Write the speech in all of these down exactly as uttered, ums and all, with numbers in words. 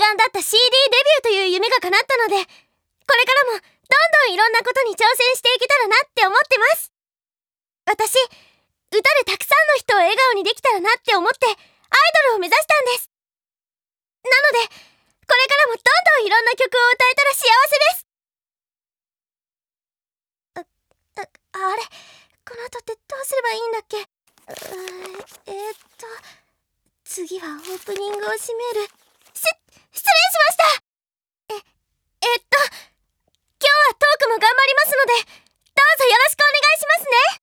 願だった シーディー デビューという夢が叶ったので、これからもどんどんいろんなことに挑戦していけたらなって思ってます。私、歌でたくさんの人を笑顔にできたらなって思ってアイドルを目指したんです。なので、これからもどんどんいろんな曲を歌えたら幸せです。あ、あ、あれ、この後ってどうすればいいんだっけ。うーえー、っと次はオープニングを締める。し失礼しました。ええっと今日はトークも頑張りますので、どうぞよろしくお願いしますね。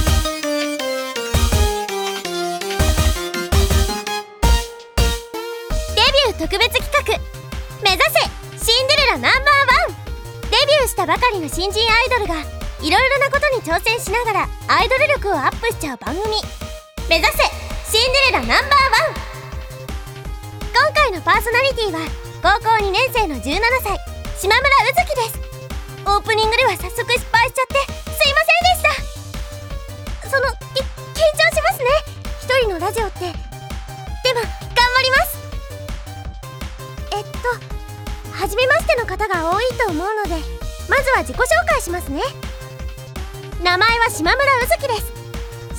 デビュー特別企画、目指せシンデレラナンバーワン。デビューしたばかりの新人アイドルがいろいろなことに挑戦しながらアイドル力をアップしちゃう番組、目指せシンデレラナンバーワン。今回のパーソナリティは高校にねん生のじゅうななさい、島村うずきです。オープニングでは早速失敗しちゃってすいませんでした。そのき緊張しますね、一人のラジオって。でも頑張ります。えっと初めましての方が多いと思うので、まずは自己紹介しますね。名前は島村うずきです。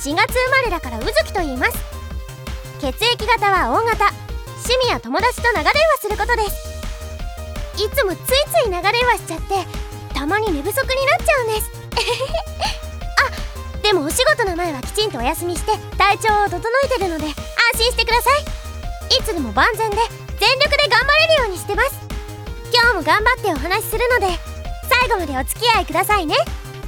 しがつ生まれだからうずきと言います。血液型は O 型。趣味や友達と長電話することです。いつもついつい長電話しちゃって、たまに寝不足になっちゃうんですあ、でもお仕事の前はきちんとお休みして体調を整えてるので安心してください。いつでも万全で全力で頑張れるようにしてます。今日も頑張ってお話しするので最後までお付き合いくださいね。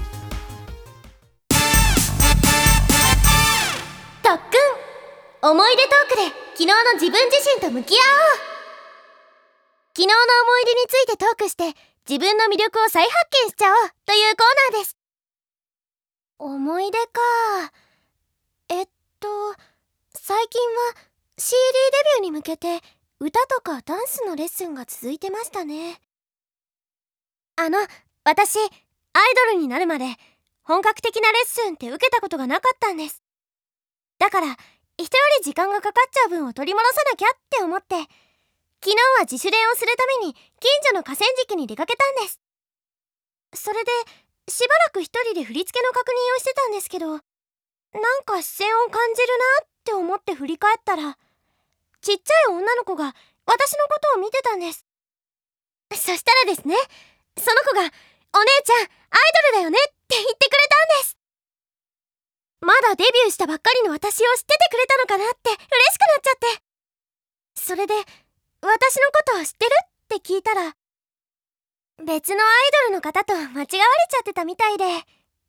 特訓、思い出トークで昨日の自分自身と向き合おう。昨日の思い出についてトークして自分の魅力を再発見しちゃおうというコーナーです。思い出か。えっと最近は シーディー デビューに向けて歌とかダンスのレッスンが続いてましたね。あの私アイドルになるまで本格的なレッスンって受けたことがなかったんです。だから人より時間がかかっちゃう分を取り戻さなきゃって思って、昨日は自主練をするために近所の河川敷に出かけたんです。それでしばらく一人で振り付けの確認をしてたんですけど、なんか視線を感じるなって思って振り返ったら、ちっちゃい女の子が私のことを見てたんです。そしたらですね、その子が「お姉ちゃんアイドルだよね」って言ってくれたんです。まだデビューしたばっかりの私を知っててくれたのかなって嬉しくなっちゃって。それで私のことを知ってるって聞いたら、別のアイドルの方と間違われちゃってたみたいでえへへ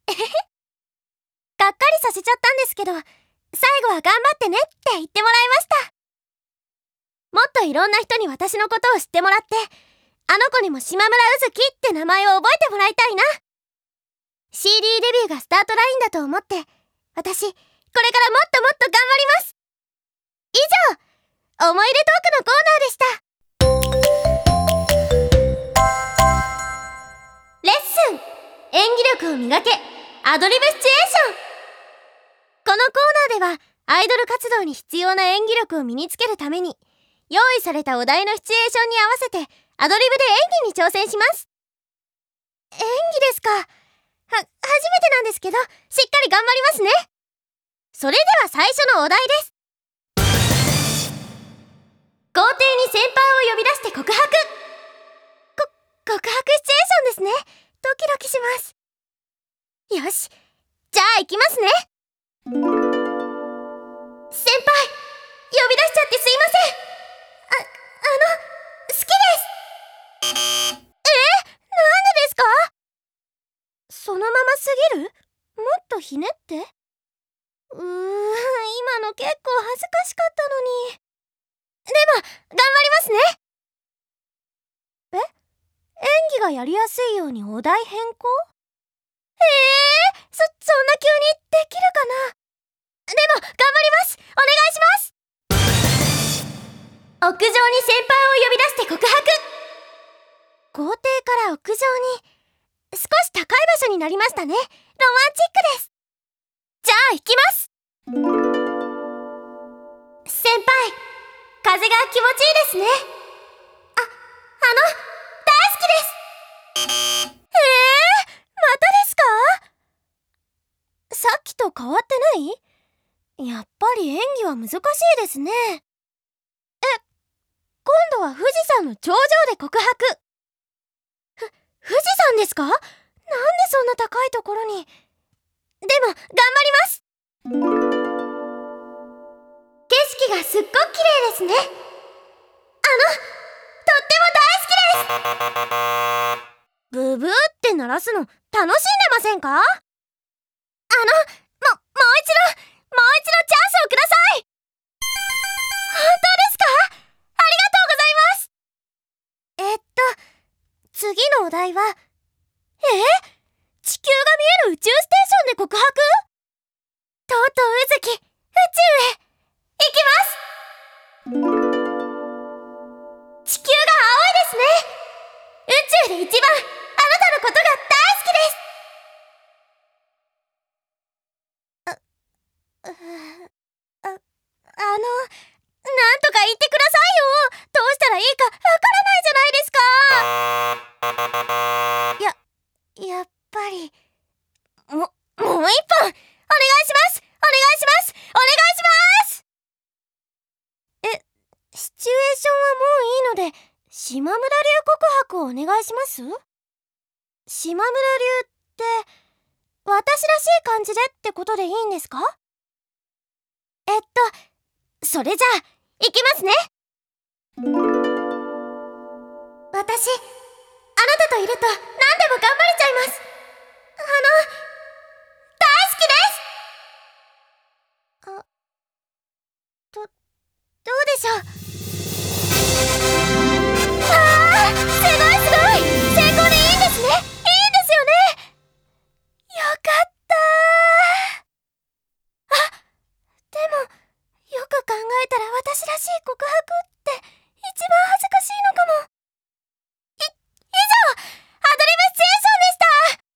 がっかりさせちゃったんですけど、最後は頑張ってねって言ってもらいました。もっといろんな人に私のことを知ってもらって、あの子にも島村うずきって名前を覚えてもらいたいな。 シーディー デビューがスタートラインだと思って、私これからもっともっと頑張ります。以上、思い出トークのコーナーでした。レッスン、演技力を磨けアドリブシチュエーション。このコーナーではアイドル活動に必要な演技力を身につけるために、用意されたお題のシチュエーションに合わせてアドリブで演技に挑戦します。演技ですか。は、初めてなんですけど、しっかり頑張りますね。それでは最初のお題です。校庭に先輩を呼び出して告白。こ、告白シチュエーションですね。ドキドキします。よし、じゃあ行きますね。先輩、呼び出しちゃってすいません。あ、あの、好きです。え、なんでですか？そのまますぎる？もっとひねって。うーん、今の結構恥ずかしかったのに。でも、頑張りますね。え？演技がやりやすいようにお題変更？えー、そ、そんな急にできるかな？でも、頑張ります。お願いします。屋上に先輩を呼び出して告白。校庭から屋上に、少し高い場所になりましたね。ロマンチックです。じゃあ行きます。先輩、風が気持ちいいですね。あ、 好きです。えー、またですか？さっきと変わってない？やっぱり演技は難しいですね。え、今度は富士山の頂上で告白。ふ、富士山ですか？なんでそんな高いところに。でも、頑張ります。景色がすっごく綺麗ですね。あの、とっても大好きです。ブブーって鳴らすの楽しんでませんか？あの、も、もう一度、もう一度チャンスをください。本当ですか？ありがとうございます。えっと、次のお題は、え？地球が見える宇宙ステーションで告白？とうとううずき、宇宙へ、行きます。地球が青いですね。宇宙で一番、あなたのことが大好きです。あ、あ、あの、なんとか言ってくださいよ。どうしたらいいかわからないじゃないですか。や、やっぱり、も、もう一本、お願いします。お願いします。お願いします。え、シチュエーションはもういいので、島村流告白をお願いします？島村流って、私らしい感じでってことでいいんですか？えっと、それじゃあ、いきますね。私、あなたといると何でも頑張れちゃいます。あの、大好きです。あ、ど、どうでしょう。あー、すごいすごい、成功でいいんですね。いいんですよね。よかったー。あ、でも、よく考えたら私らしい告白って一番恥ずかしいのかも。い、以上、アドリブシチュエーションでした。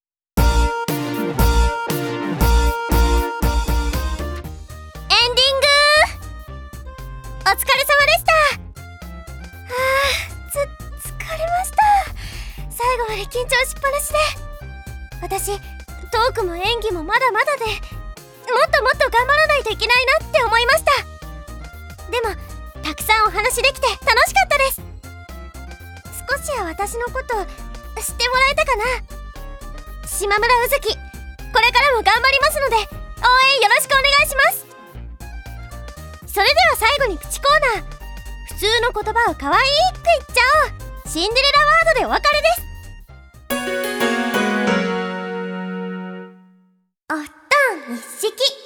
エンディングー。お疲れ様でした。あー、つ、疲れました。最後まで緊張しっぱなしで。私、トークも演技もまだまだで、もっともっと頑張らないといけないなって思いました。でも、たくさんお話できて楽しかったです。少しは私のこと知ってもらえたかな？島村うずき、これからも頑張りますので、応援よろしくお願いします。それでは最後にプチコーナー。普通の言葉を可愛く言っちゃおう。シンデレラワードでお別れです。お布団一式。